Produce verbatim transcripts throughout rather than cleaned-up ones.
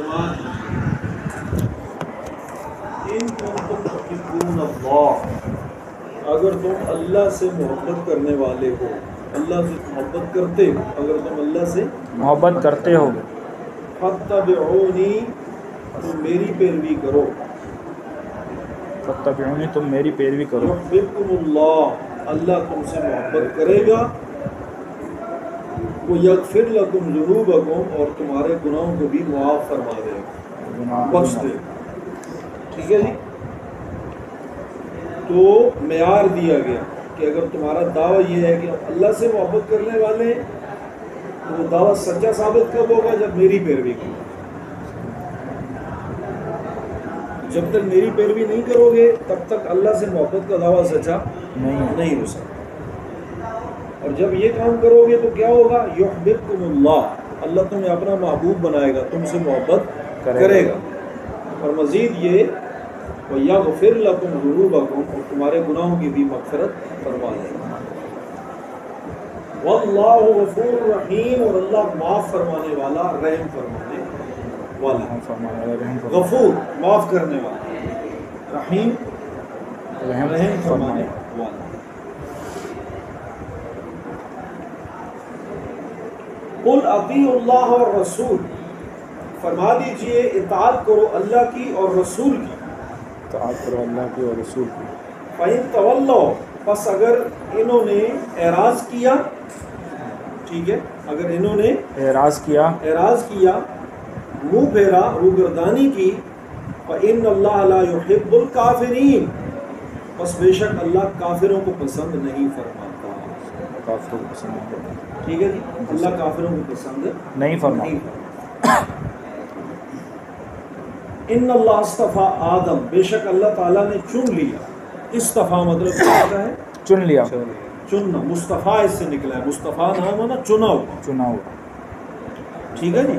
فرما ان کنتم تحبون اللہ، اگر تم اللہ سے محبت کرنے والے ہو، اللہ سے محبت کرتے ہو، اگر تم اللہ سے محبت کرتے ہو فاتبعونی، تم میری پیروی کرو، فتبعونی، تم میری پیروی کرو، یحببکم اللہ، اللہ تم سے محبت کرے گا، ویغفر لکم ذنوبکم، اور تمہارے گناہوں کو بھی معاف فرما دے گا، بخش دے گا۔ ٹھیک ہے جی، تو معیار دیا گیا کہ اگر تمہارا دعویٰ یہ ہے کہ اللہ سے محبت کرنے والے ہیں تو وہ دعویٰ سچا ثابت کب ہوگا؟ جب میری پیروی کرو۔ جب تک میری پیروی نہیں کرو گے تب تک اللہ سے محبت کا دعویٰ سچا نہیں ہو سکتا، اور جب یہ کام کرو گے تو کیا ہوگا؟ یحببکم اللہ، اللہ تمہیں اپنا محبوب بنائے گا، تم سے محبت کرے گا، اور مزید یہ وَيَغْفِرْ لَكُمْ ذُنُوبَكُمْ، اور تمہارے گناہوں کی بھی مغفرت فرما دے گا۔ وَاللَّهُ غَفُورٌ رَحِيمٌ، اور اللہ معاف فرمانے والا، رحم فرمانے والا، غفور معاف کرنے والا، رحیم رحم فرمانے والا۔ قُلْ اطیعوا اللہ والرسول، فرما دیجئے اطاعت کرو اللہ کی اور رسول کی، اطاعت کرو اللہ کی اور رسول کی۔ فَإِن تَوَلَّوْا، پس اگر انہوں نے اعراض کیا، ٹھیک ہے، اگر انہوں نے اعراض کیا اعراض کیا منہ پھیرا، روگردانی کی، فَإِنَّ اللَّهَ لَا يُحِبُّ الْكَافِرِينَ، بس بے شک اللہ کافروں کو پسند نہیں فرماتا، کافروں کو پسند نہیں فرماتا، ٹھیک ہے جی، اللہ کافروں کو پسند نہیں فرماتا۔ ان اللہ اصطفیٰ آدم، بے شک اللہ تعالیٰ نے چن لیا، اصطفیٰ مطلب کیا ہوتا ہے؟ چن لیا، چننا، مصطفیٰ اس سے نکلا ہے، مصطفیٰ نام ہونا چنا ہوا، چنا ہوا، ٹھیک ہے جی،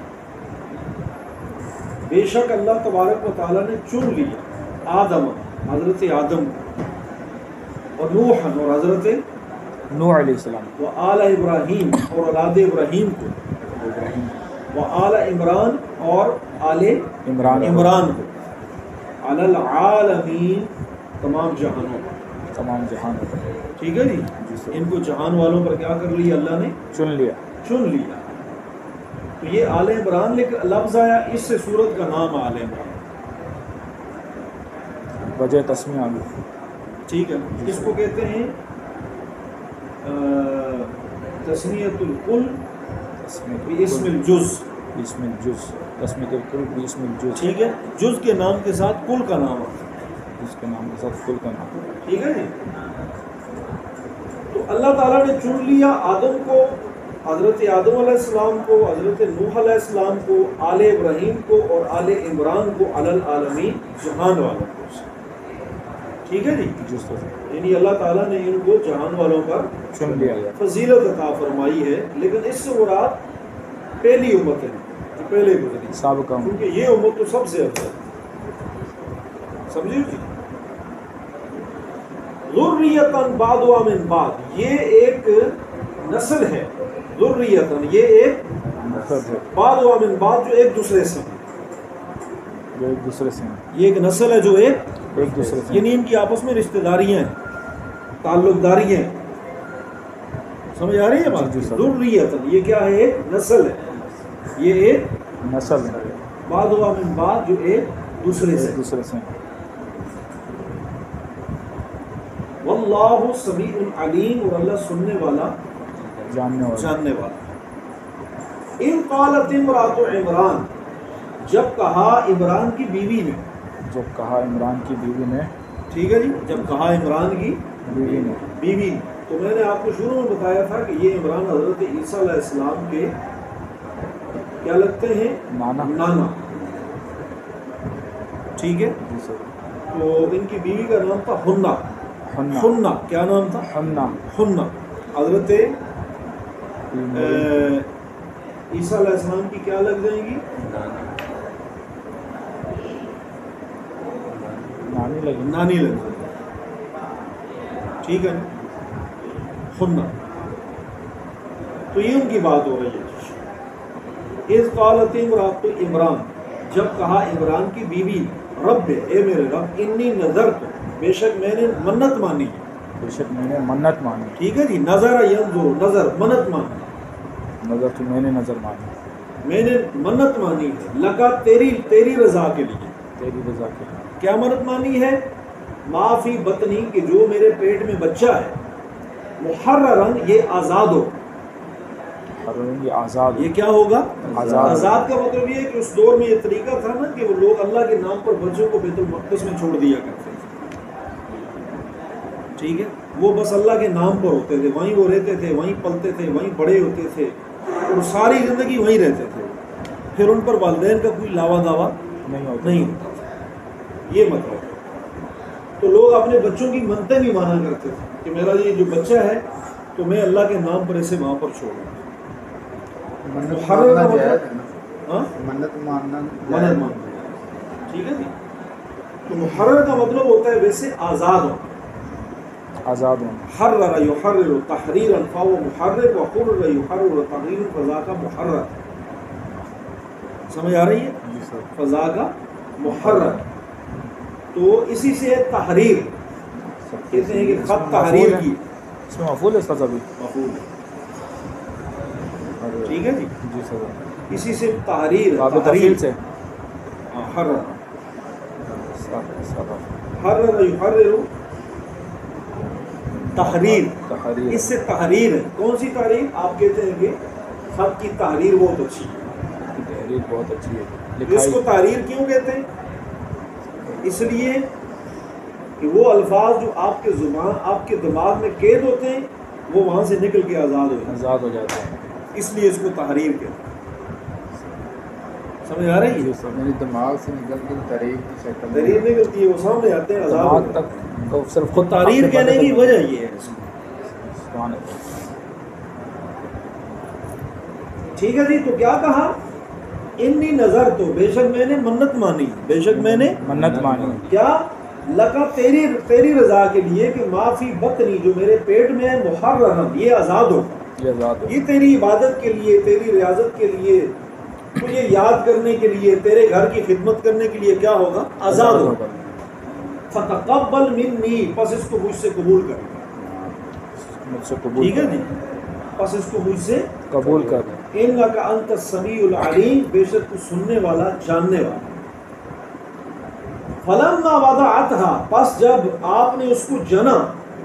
بے شک اللہ تبارک و تعالیٰ نے چن لیا آدم، حضرت آدم کو، اور نوحًا، اور حضرت نوح علیہ السلام، و آل ابراہیم، اور اولاد ابراہیم کو، و آل عمران، اور آل عمران عمران کو، علی العالمین، تمام جہانوں پر، تمام جہان، ٹھیک ہے جی، ان کو جہان والوں پر کیا کر لیا اللہ نے؟ چن لیا، چن لیا۔ تو یہ آل عمران لفظ آیا، اس سے سورت کا نام آل عمران، وجہ تسمیہ آگے، ٹھیک ہے، اس کو کہتے ہیں تسمیۃ الکل باسم الجز، اسم الجز، تسمیۃ الکل باسم الجز، ٹھیک ہے، جز کے نام کے ساتھ کل کا نام آتا ہے، اس کے نام کے ساتھ کل کا نام، ٹھیک ہے جی۔ تو اللہ تعالیٰ نے چن لیا آدم کو، حضرت آدم علیہ السلام کو، حضرت نوح علیہ السلام کو، آل ابراہیم کو، اور آل عمران کو، علی العالمین، جہان والوں کو، ٹھیک ہے جی، یعنی اللہ تعالیٰ نے ان کو جہان والوں پر چن لیا، فضیلت عطا فرمائی ہے، لیکن اس سے مراد پہلی امت ہے جو پہلے گزری، سابقہ، کیونکہ یہ امت تو سب سے افضل ہے، سمجھے جی۔ ذریۃً بعضها من بعض، یہ ایک نسل ہے، ذریۃً، یہ ایک بعضها من بعض، جو ایک دوسرے سے ہیں، جو ایک دوسرے سے ہیں، یہ ایک نسل ہے جو ایک ایک دوسرے سے، یعنی ان کی آپس میں رشتہ داریاں ہیں، تعلق داریاں ہیں، سمجھ آ رہی ہے بات؟ ذریۃً، یہ کیا ہے؟ ایک نسل ہے، یہ ایک نسل ہے، بعضها من بعض، جو ایک دوسرے سے، ایک دوسرے سے، واللہ سمیع علیم، اور اللہ سننے والا، جاننے والا، جاننے والا۔ اذ قالت امرأۃ عمران، جب کہا عمران کی بیوی نے، جب کہا عمران کی بیوی نے، ٹھیک ہے جی، جب کہا عمران کی بیوی نے، بیوی نے، تو میں نے آپ کو شروع میں بتایا تھا کہ یہ عمران حضرت عیسیٰ علیہ السلام کے کیا لگتے ہیں؟ نانا، نانا، ٹھیک ہے، جی سر، تو ان کی بیوی کا نام تھا حنہ، حنہ، حنہ، کیا نام تھا؟ حنہ، حنہ، حضرت عیسیٰ علیہ السلام کی کیا لگ جائیں گی؟ نانی لگی، نانی لگ جائیں گی، ٹھیک ہے نا، حنہ، تو یہ ان کی بات ہو رہی ہے۔ اذ قالت امرأۃ عمران، جب کہا عمران کی بیوی رب اے میرے رب انی نظر تو بے شک میں نے منت مانی بے شک میں نے منت مانی ٹھیک ہے جی نظر ینظر نظر منت مانی نظر تو میں نے نظر مانی میں نے منت مانی ہے لگا تیری تیری رضا کے لیے تیری رضا کے لیے کیا منت مانی ہے معافی بطنی کہ جو میرے پیٹ میں بچہ ہے محررن یہ آزاد ہو یہ آزاد یہ کیا ہوگا آزاد آزاد کا مطلب یہ ہے کہ اس دور میں یہ طریقہ تھا نا کہ وہ لوگ اللہ کے نام پر بچوں کو بیت المقدس میں چھوڑ دیا کرتے تھے ٹھیک ہے وہ بس اللہ کے نام پر ہوتے تھے وہیں وہ رہتے تھے وہیں پلتے تھے وہیں بڑے ہوتے تھے اور ساری زندگی وہیں رہتے تھے پھر ان پر والدین کا کوئی لاوا دعویٰ نہیں ہوتا نہیں ہوتا تھا یہ مطلب تو لوگ اپنے بچوں کی منتیں بھی مانا کرتے تھے کہ میرا یہ جو بچہ ہے تو میں اللہ کے نام پر اسے وہاں پر چھوڑوں منت محرر کا ماننا مطلب- جائز ہے نا؟ ہاں منت ماننا منت جائز ہے۔ ماننا ٹھیک ہے جی تو محرر کا مطلب ہوتا ہے ویسے آزاد ہو آزاد ہونا حرر یحرر تحریرا فهو محرر وحرر یحرر تحریرا فذاک محرر سمجھ آ رہی ہے جی سر فذاک محرر تو اسی سے تحریر کہتے ہیں کہ خط تحریر کی اس میں مفعول ہے سر ابھی مفعول ٹھیک ہے جی جی سر اسی سے تحریر باب تحریر تفصیل سے ہاں، حرر سر حرر یحرر تحریر تحریر اس سے تحریر ہے کون سی تحریر آپ کہتے ہیں کہ خط کی تحریر بہت اچھی ہے کی تحریر بہت اچھی ہے اس لکھائی کو تحریر کیوں کہتے ہیں اس لیے کہ وہ الفاظ جو آپ کے زبان آپ کے دماغ میں قید ہوتے ہیں وہ وہاں سے نکل کے آزاد ہو جاتے ہیں آزاد ہو جاتا ہے اس لیے اس کو تحریر کہتے ہیں سمجھ آ رہی ہے جی سر میری دماغ سے نکل کے تحریر کی شکل میں تحریر نکلتی ہے وہ سامنے آتے ہیں آزاد ہو دماغ جاتے ہیں۔ تک تو صرف خود تحریر کہنے کی وجہ یہ ہے اس کی۔ سبحان اللہ۔ ٹھیک ہے جی تو کیا کہا انی نظر تو بے شک میں نے منت مانی بے شک میں نے منت مانی کیا لگا تیری تیری رضا کے لیے کہ معافی بطنی جو میرے پیٹ میں ہے محررن یہ آزاد ہو یہ آزاد ہو یہ تیری عبادت کے لیے تیری ریاضت کے لیے تجھے یاد کرنے کے لیے تیرے گھر کی خدمت کرنے کے لیے کیا ہوگا آزاد ہوگا فتقبل منی پس اس کو مجھ سے قبول کر مجھ سے قبول ٹھیک ہے کر جی پس اس کو مجھ سے قبول کر انک انت السمیع العلیم بے شک تو سننے والا جاننے والا فلما وضعتها پس جب آپ نے اس کو جنا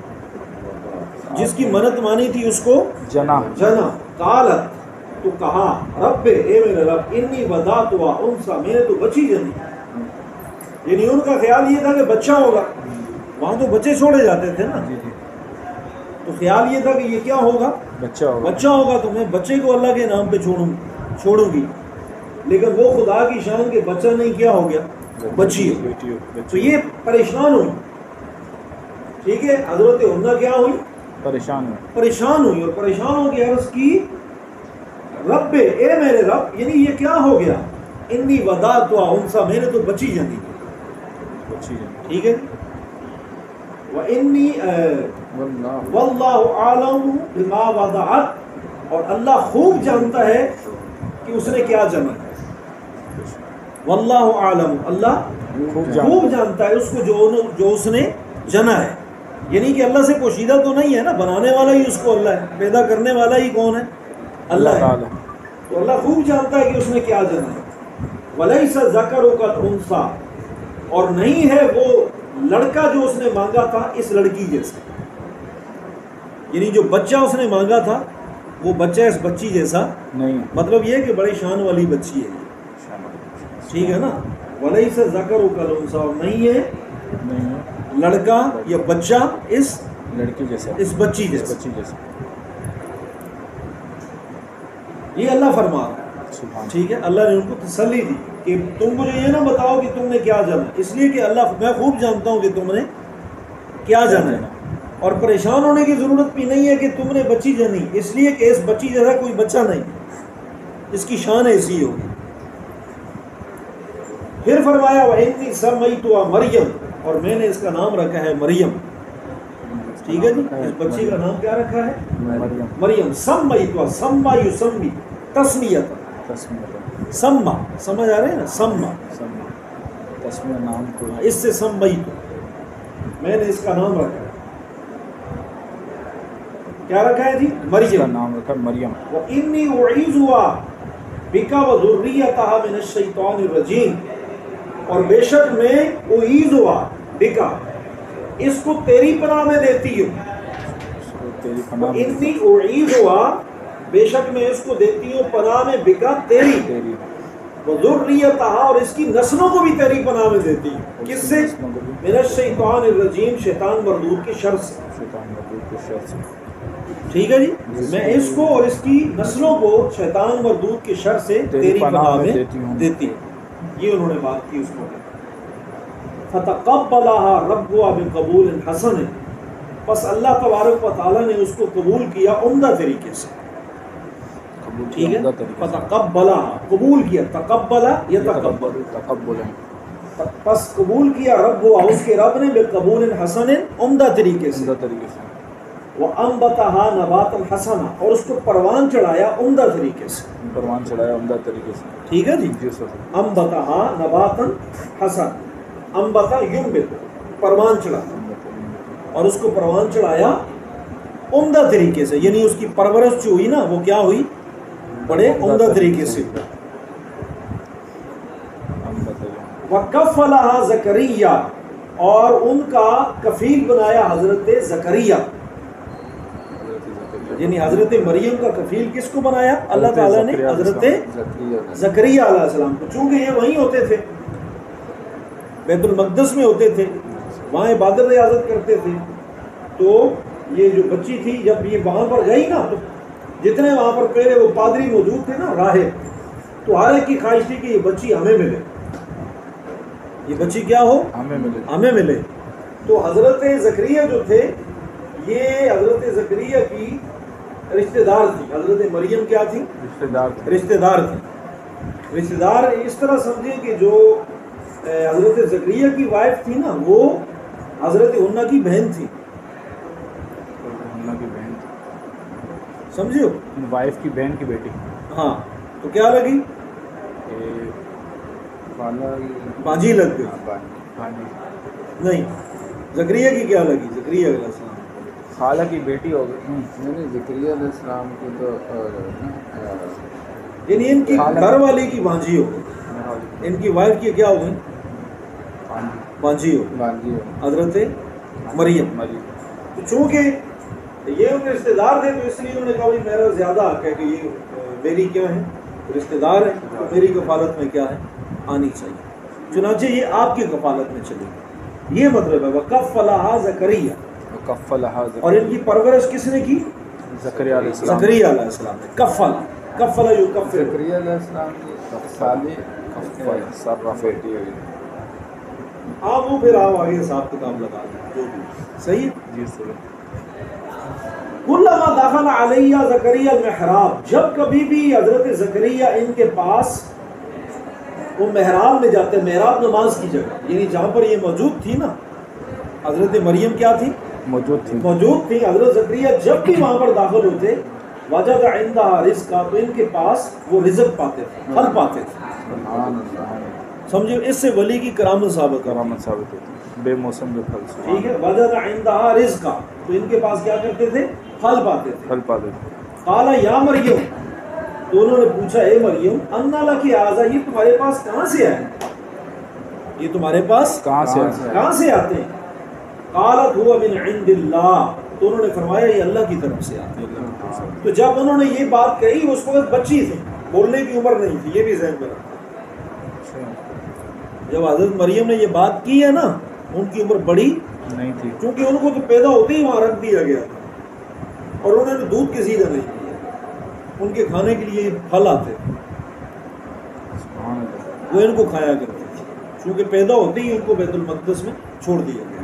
جس کی منت مانی تھی اس کو جنا جنا قالت تو کہا رب اے میرے رب انی وضعتها انثى میں نے تو بچی جنی یعنی ان کا خیال یہ تھا کہ بچہ ہوگا وہاں تو بچے چھوڑے جاتے تھے نا جی جی تو خیال یہ تھا کہ یہ کیا ہوگا بچہ ہوگا بچہ ہوگا تو میں بچے کو اللہ کے نام پہ چھوڑوں چھوڑوں گی لیکن وہ خدا کی شان کے بچہ نہیں کیا ہو گیا بچی ہے بیٹی ہو تو یہ پریشان ہوئی ٹھیک ہے حضرت ہنہ کیا ہوئی پریشان ہو پریشان ہوئی اور پریشان ہو کے عرض کی رب اے میرے رب یعنی یہ کیا ہو گیا انی وضعت انثى میں نے تو بچی جنی بچی ہے ٹھیک ہے وانی واللہ واللہ عالم بما وضعت اور اللہ خوب جانتا ہے کہ اس نے کیا جنا ہے واللہ عالم اللہ خوب جان خوب جانتا ہے اس کو جو جو اس نے جنا ہے یعنی کہ اللہ سے پوشیدہ تو نہیں ہے نا بنانے والا ہی اس کو اللہ ہے پیدا کرنے والا ہی کون ہے اللہ ہے تعالی تو اللہ خوب جانتا ہے کہ اس نے کیا جنا ہے ولیس ذکر کالانثی اور نہیں ہے وہ لڑکا جو اس نے مانگا تھا اس لڑکی جیسا یعنی جو بچہ اس نے مانگا تھا وہ بچہ اس بچی جیسا نہیں مطلب یہ کہ بڑی شان والی بچی ہے ٹھیک ہے نا ولیس ذکر کالانثی اور نہیں ہے نہیں ہے لڑکا یا بچہ اس لڑکی جیسا اس بچی جیسا بچی جیسا یہ اللہ فرما رہا ہے سبحان ٹھیک ہے اللہ نے ان کو تسلی دی کہ تم مجھے یہ نہ بتاؤ کہ تم نے کیا جانا اس لیے کہ اللہ میں خوب جانتا ہوں کہ تم نے کیا جانا ہے اور پریشان ہونے کی ضرورت بھی نہیں ہے کہ تم نے بچی جانی اس لیے کہ اس بچی جیسا کوئی بچہ نہیں اس کی شان ایسی ہوگی پھر فرمایا وَإِنِّي سَمَّيْتُهَا مریم اور میں نے اس کا نام رکھا ہے مریم ٹھیک ہے جی اس بچی کا نام کیا رکھا ہے مریم مریم سمیتها سما یسمی تسمیت तस्मिया सम्मा, समझ आ रहे हैं ना, सम्मा, तस्मिया नाम को इससे सम्मई तो मैंने इसका नाम रखा है। क्या रखा है जी? इसका मरियम। नाम रखा मरियम। व इन्नी उईज़ुहा बिका व ज़ुर्रियतहा मिनश शैतानिर रजीम, और बेशक मैं उईज़ुहा बिका, इसको तेरी पनाह में देती हूँ। इसको तेरी पनाह में इन्नी उईज़ुहा, बेशक मैं इसको देती हूँ पनाह में, बिका तेरी, तेरी व ज़ुर्रियतहा, और इसकी नस्लों को भी तेरी पनाह में देती हूँ। किससे? नस्लों को भी मिनश शैतानिर रजीम, शैतान मरदूद की शर से। शैतान मरदूद के शर से। ठीक है जी, मैं इसको और इसकी नस्लों को शैतान मरदूद के शर से तेरी पनाह में देती हूँ, देती हूँ। ये उन्होंने बात की उसको। फतक़ब्बलहा रब्बुहा बिक़बूल हसन, बस अल्लाह तबारक व तआला ने उसको कबूल किया उम्दा तरीके से। कबूल ठीक है, किया तरीके से। फतक़ब्बलहा, कबूल किया, तक़ब्बला या तक़ब्बल, तक़ब्बुल बस कबूल किया रब्बुहा, उसके रब ने, बिक़बूल हसन, उम्दा तरीके से। उम्दा तरीके से। वो अम्बतहा नबातन हसना, और उसको परवान चढ़ाया उम्दा तरीके से। परवान चढ़ाया उम्दा तरीके से। ठीक है जी। जी सर। अम्बतहा नबातन हसन, अम्बता युम्बित, परवान चढ़ा, और उसको परवान चढ़ाया उम्दा तरीके से, यानी उसकी परवरिश जो हुई ना वो क्या हुई? बड़े उम्दा तरीके से। वकफ़लहा ज़करिया, और उनका कफील बनाया हजरत ज़करिया, यानी हजरत मरियम का कफील किसको बनाया? अल्लाह ताला ने हजरत ज़करिया अलैहिस्सलाम को। चूँकि ये वहीं होते थे, बैतुल मक़दस में होते थे, वहाँ इबादत रियाज़त करते थे, तो ये जो बच्ची थी जब ये वहाँ पर गई ना, तो जितने वहाँ पर पहले वो पादरी मौजूद थे ना, राहिब, तो हर एक की ख्वाहिश थी कि ये बच्ची हमें मिले, ये बच्ची क्या हो? हमें मिले, हमें मिले। तो हजरत ज़करिया जो थे, ये हजरत ज़करिया की रिश्तेदार थी। हजरत मरियम क्या थी? रिश्तेदार थे। रिश्तेदार थी। रिश्तेदार इस तरह समझिए कि जो हजरत ज़करिया की वाइफ थी ना, वो हजरत हुन्ना की बहन थी। हुन्ना की बहन थी, समझियो, वाइफ की बहन की बेटी। हाँ, तो क्या लगी? ए, बाजी लग गई। हाँ जी। नहीं, ज़करिया की क्या लगी? ज़करिया अलैहिस्सलाम खाला की बेटी हो गई। नहीं, ज़करिया अलैहिस्सलाम की तो यानी इनकी घर वाले की भांजी हो गई, इनकी वाइफ की क्या हो गई? भांजी हो गई, हजरत मरियम। तो चूँकि ये उनके रिश्तेदार थे, तो इसलिए उन्होंने कहा भाई मेरा ज़्यादा हक है कि ये मेरी क्या है, रिश्तेदार है, तो मेरी कफालत में क्या है, आनी चाहिए। चुनांचे ये आपकी कफालत में चलेगी, ये मतलब है। वकफ़लहा ज़करिया, और इनकी परवरिश किसने की? ज़करिया अलैहिस्सलाम। ज़करिया अलैहिस्सलाम ने। कफ़ला, कफ़ला यू कफ़ल, ज़करिया अलैहिस्सलाम की साली कफ़ल सरफेटी हुई। आप वो फिर आप आगे हिसाब किताब लगा दें, जो भी सही है। जी सर। कुल्लमा दखल अलैया ज़करिया महराब, जब कभी भी हजरत ज़करिया इनके पास, वो महराब में जाते, महराब नमाज की जगह, यानी जहाँ पर ये मौजूद थी ना, हजरत मरियम क्या थी? मौजूद थी मौजूद थी। हजरत ज़करिया जब भी वहाँ पर दाखिल होते, वजद इंदहा रिज़्क़ा, तो इनके पास वो रिज़्क़ पाते थे, फल पाते थे। समझो, इससे वली की करामत साबित करामत साबित होती, बेमौसम के फल से। ठीक है, वजद इंदहा रिज़्क़ा, तो इनके पास क्या करते थे? फल पाते थे। फल पाते थे। काला या मरियम, तो उन्होंने पूछा, ए मरियम, अन्ना लकी हाज़ा, ये तुम्हारे पास कहाँ से आए? ये तुम्हारे पास कहाँ से आए? कहाँ से आते हैं? कालत हुआ मिन इंदिल्लाह, तो उन्होंने फरमाया ये अल्लाह की तरफ से आते हैं। तो जब उन्होंने ये बात कही, उस वक्त बच्ची थी, बोलने की उम्र नहीं थी, ये भी ज़हन में रखना। जब हजरत मरियम ने ये बात की है ना, उनकी उम्र बड़ी नहीं थी, क्योंकि उनको तो पैदा होते ही वहाँ रख दिया गया था, और उन्होंने दूध किसी का नहीं पिया। उनके खाने के लिए फल आते थे, वो इनको खाया करते थे, क्योंकि पैदा होते ही उनको बैतुल मक़दस में छोड़ दिया गया।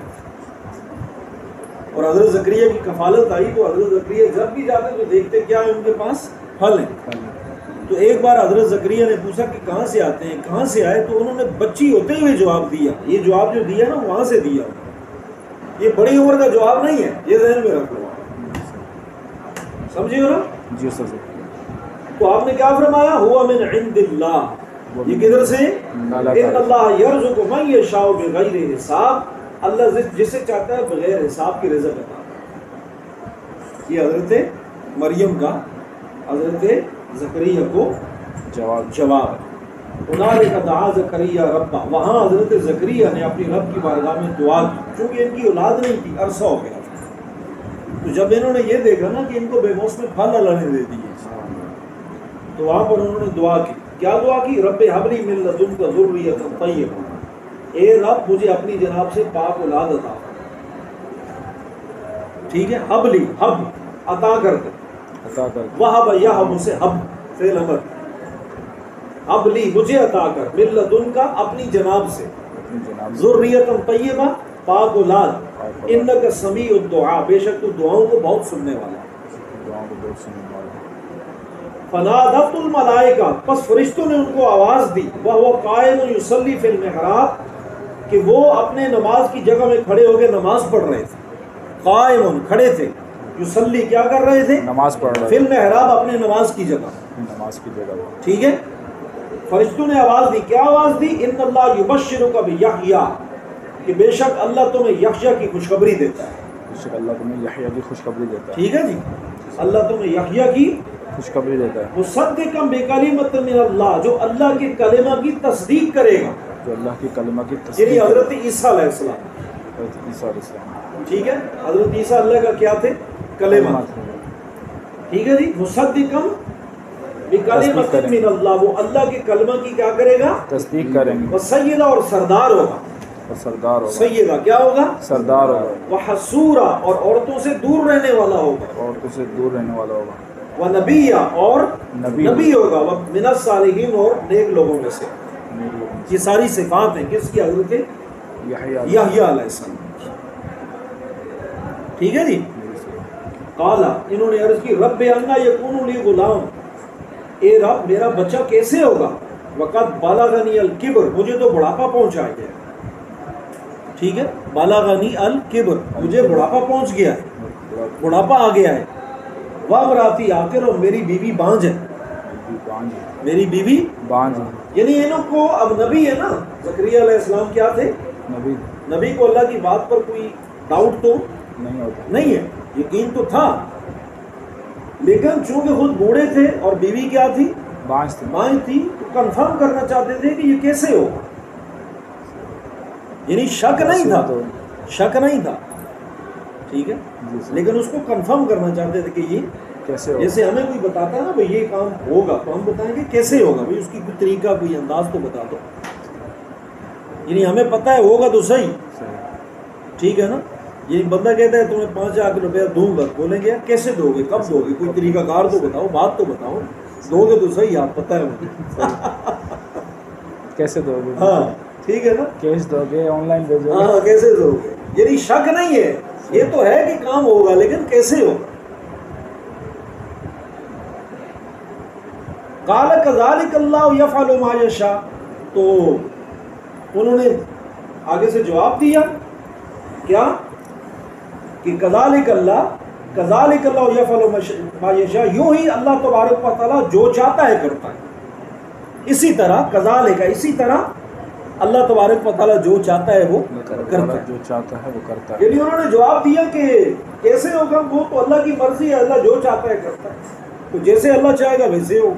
और हज़रत ज़करिया की कफालत आई, तो हज़रत ज़करिया जब भी जाते तो देखते क्या है उनके पास? फल है। तो एक बार हज़रत ज़करिया ने पूछा कि कहाँ से आते हैं, कहाँ से आए? तो उन्होंने बच्ची होते हुए जवाब दिया। ये जवाब जो दिया ना, वहाँ से दिया, ये बड़ी उम्र का जवाब नहीं है, ये ज़हन में रख लो, समझिए ना। जी सर। تو آپ نے کیا فرمایا؟ ہوا من عند اللہ، یہ کدھر سے؟ ان اللہ یرزق من یشاء بغیر حساب، اللہ جسے چاہتا ہے بغیر حساب کی رزق عطا کرتا ہے۔ یہ حضرت مریم کا حضرت زکریا کو جواب جواب ہے۔ دعا زکریا ربہ، وہاں حضرت زکریا نے اپنی رب کی بارگاہ میں دعا کی، چونکہ ان کی اولاد نہیں تھی، عرصہ ہو گیا تھا۔ تو جب انہوں نے یہ دیکھا نا کہ ان کو بے موسم پھل اللہ نے دے دیے، تو وہاں پر انہوں نے دعا کی۔ کیا دعا کی؟ رب حبلی من لدنک ذریۃ طیبہ، اے رب مجھے اپنی جناب سے پاک اولاد عطا کر۔ ٹھیک ہے، حبلی، حب عطا کر دے، عطا کر وہب یہب سے حب فعل امر، حبلی مجھے عطا کر، من لدنک اپنی جناب سے، اپنی جناب ذریۃ طیبہ پاک اولاد، انک سمیع الدعاء بے شک تو دعاؤں کو بہت سننے والا ہے۔ دعاؤں کو بہت سننے والا۔ فنادت الملائکہ، پس فرشتوں نے ان کو آواز دی، وہو قائم یصلی فی المحراب، کہ وہ اپنے نماز کی جگہ میں کھڑے ہو کے نماز پڑھ رہے تھے۔ قائم کھڑے تھے، یصلی کیا کر رہے تھے؟ نماز پڑھ رہے فی المحراب اپنے نماز کی جگہ۔ نماز کی جگہ۔ ٹھیک ہے، فرشتوں نے آواز دی، کیا آواز دی؟ ان اللہ یبشرک بیحییٰ، کہ بے شک اللہ تمہیں یحییٰ کی خوشخبری دیتا ہے۔ بے شک اللہ تمہیں یحییٰ کی خوشخبری دیتا ہے۔ ٹھیک ہے جی، اللہ تمہیں یحییٰ کی خوشخبری دیتا ہے، مصدقا بکلمۃ من اللہ، جو اللہ کے کلمہ کی تصدیق کرے گا، جو اللہ کی کلمہ کی یعنی تصدیق حضرت عیسیٰ علیہ السلام۔ حضرت عیسیٰ علیہ السلام۔ ٹھیک ہے، حضرت عیسیٰ اللہ کا کیا تھے؟ کلمہ۔ ٹھیک ہے جی، مصدقا بکلمۃ من اللہ، وہ اللہ کے کلمہ کی کیا کرے گا؟ تصدیق کریں گے، وسیدہ، اور سردار ہوگا۔ اور سردار ہوگا، سیدہ کیا ہوگا؟ سردار ہوگا، وحصورا، اور عورتوں سے دور رہنے والا ہوگا۔ عورتوں سے دور رہنے والا ہوگا۔ ونبیہ، اور نبی نبی ہوگا۔ ومن الصالحین، اور نیک لوگوں میں سے۔ یہ ساری صفات ہیں کس کی؟ حضرت یحییٰ یحییٰ علیہ السلام۔ ٹھیک ہے جی، قالا، انہوں نے عرض کی، رب انا یکون لی غلام، اے رب میرا بچہ کیسے ہوگا؟ وقد بلغنی الکبر، مجھے تو بڑھاپا پہنچا گیا ہے۔ ٹھیک ہے، بلغنی الکبر، مجھے بڑھاپا پہنچ گیا ہے، بڑھاپا آ گیا ہے۔ وامراتی عاقر، اور میری بیوی بانجھ ہے، میری بیوی بانج، یعنی انہوں کو اب نبی ہے نا، زکریا علیہ السلام کیا تھے؟ نبی نبی کو اللہ کی بات پر کوئی ڈاؤٹ تو نہیں ہوتا، نہیں ہے، یقین تو تھا، لیکن چونکہ خود بوڑھے تھے اور بیوی کیا تھی؟ بانج تھی، مائیں تھی، تو کنفرم کرنا چاہتے تھے کہ یہ کیسے ہوگا، یعنی شک نہیں تھا، شک نہیں تھا۔ ٹھیک ہے، لیکن اس کو کنفرم کرنا چاہتے تھے کہ یہ کیسے ہوگا؟ جیسے ہمیں کوئی بتاتا ہے نا بھائی یہ کام ہوگا، تو ہم بتائیں گے کیسے ہوگا، بھائی اس کی کوئی طریقہ کوئی انداز تو بتا دو، یعنی ہمیں پتہ ہے ہوگا تو صحیح۔ ٹھیک ہے نا، یہ بندہ کہتا ہے تمہیں پانچ لاکھ روپیہ دوں گا، بولیں گے یار کیسے دو گے، کب دو گے، کوئی طریقہ کار تو بتاؤ، بات تو بتاؤ، دو گے تو صحیح، آپ پتہ ہے مجھے کیسے دو گے؟ ہاں ٹھیک ہے نا، کیش دو گے، آن لائن بھیجو گے؟ ہاں کیسے دو گے، یعنی شک نہیں ہے، یہ تو ہے کہ کام ہوگا لیکن کیسے ہوگا۔ قال کذالک اللہ یفعل ما یشاء، تو انہوں نے آگے سے جواب دیا کیا کہ کذالک اللہ، کذالک اللہ یفعل ما یشاء، یوں ہی اللہ تبارک و تعالیٰ جو چاہتا ہے کرتا ہے، اسی طرح کذالک، اسی طرح اللہ تبارک و تعالیٰ جو چاہتا ہے وہ کرتا ہے، جو چاہتا ہے وہ کرتا ہے۔ یعنی انہوں نے جواب دیا کہ کیسے ہوگا، وہ تو اللہ کی مرضی ہے، اللہ جو چاہتا ہے کرتا ہے، تو جیسے اللہ چاہے گا ویسے ہو۔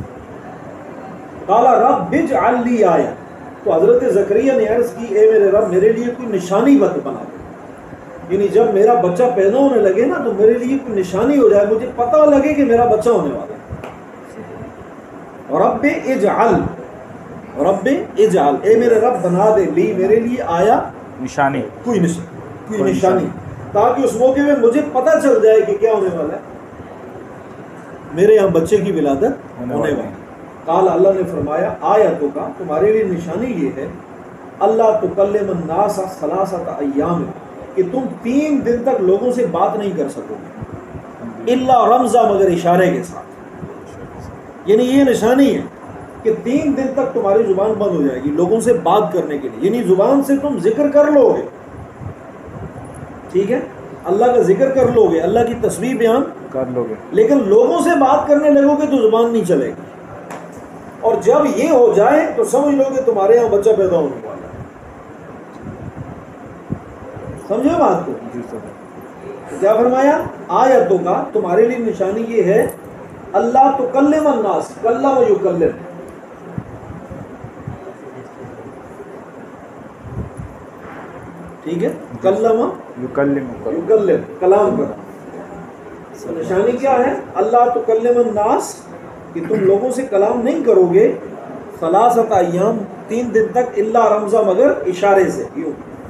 قال رب اجعل لی آیہ، تو حضرت زکریا نے عرض کی، اے میرے رب میرے لیے کوئی نشانی بت بنا دے، یعنی جب میرا بچہ پیدا ہونے لگے نا تو میرے لیے کوئی نشانی ہو جائے، مجھے پتہ لگے کہ میرا بچہ ہونے والا ہے۔ رب اجعل، رب اجعل، اے میرے رب بنا دے، لی میرے لیے آیا، نشانی، کوئی نشانی، کوئی نشانی، تاکہ اس موقع میں مجھے پتہ چل جائے کہ کیا ہونے والا ہے، میرے یہاں بچے کی ولادت ہونے والی ہے۔ قال، اللہ نے فرمایا، آیتوں کا تمہارے لیے نشانی یہ ہے، اللہ تکلم الناس ثلاثۃ ایام، کہ تم تین دن تک لوگوں سے بات نہیں کر سکو گے، الا رمزا، مگر اشارے کے ساتھ، یعنی یہ نشانی ہے کہ تین دن تک تمہاری زبان بند ہو جائے گی لوگوں سے بات کرنے کے لیے، یعنی زبان سے تم ذکر کر لو گے، ٹھیک ہے، اللہ کا ذکر کر لو گے، اللہ کی تسبیح بیان کر لو گے. لیکن لوگوں سے بات کرنے لگو گے تو زبان نہیں چلے گی. اور جب یہ ہو جائے تو سمجھ لو کہ تمہارے یہاں بچہ پیدا ہونے والا ہے. سمجھے بات کو؟ جی سر. تو کیا فرمایا؟ آیتوں کا تمہارے لیے نشانی یہ ہے اللہ تکلم الناس کلم یکلم. ٹھیک ہے، کلم یکلم یکلم کلام کرنا. نشانی کیا ہے؟ اللہ تکلم الناس کہ تم لوگوں سے کلام نہیں کرو گے ثلاثت ایام تین دن تک الا رمزا مگر اشارے سے. یوں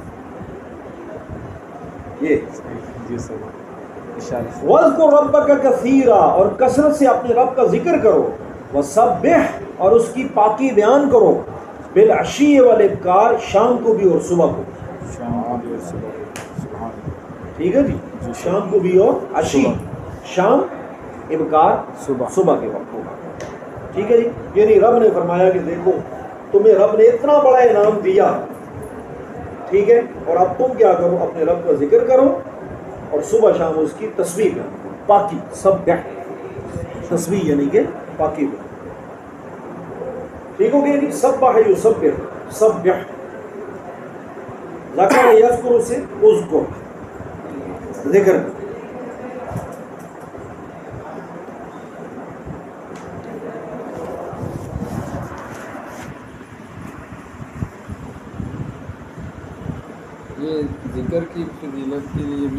یہ جی سر اشارے سے. وَاذْكُرْ رَبَّكَ كَثِيرًا اور کثرت سے اپنے رب کا ذکر کرو. وَسَبِّحْ اور اس کی پاکی بیان کرو. بِالْعَشِيِّ وَالْإِبْكَارِ شام کو بھی اور صبح کو. شام کو بھی اور صبح کو. سبحان اللہ. ٹھیک ہے جی، شام کو بھی اور عشی شام ابکار صبح صبح کے وقت ہوگا. ٹھیک ہے جی. یعنی رب نے فرمایا کہ دیکھو تمہیں رب نے اتنا بڑا انعام دیا، ٹھیک ہے، اور اب تم کیا کرو اپنے رب کا ذکر کرو اور صبح شام اس کی تسبیح کرو. پاکی سب تسبیح یعنی کہ پاکی. ٹھیک ہو گیا جی. سبح یسبح سبح ذکر یذکر سے اذکر ذکر. یہ ذکر کی فضیلت کے لیے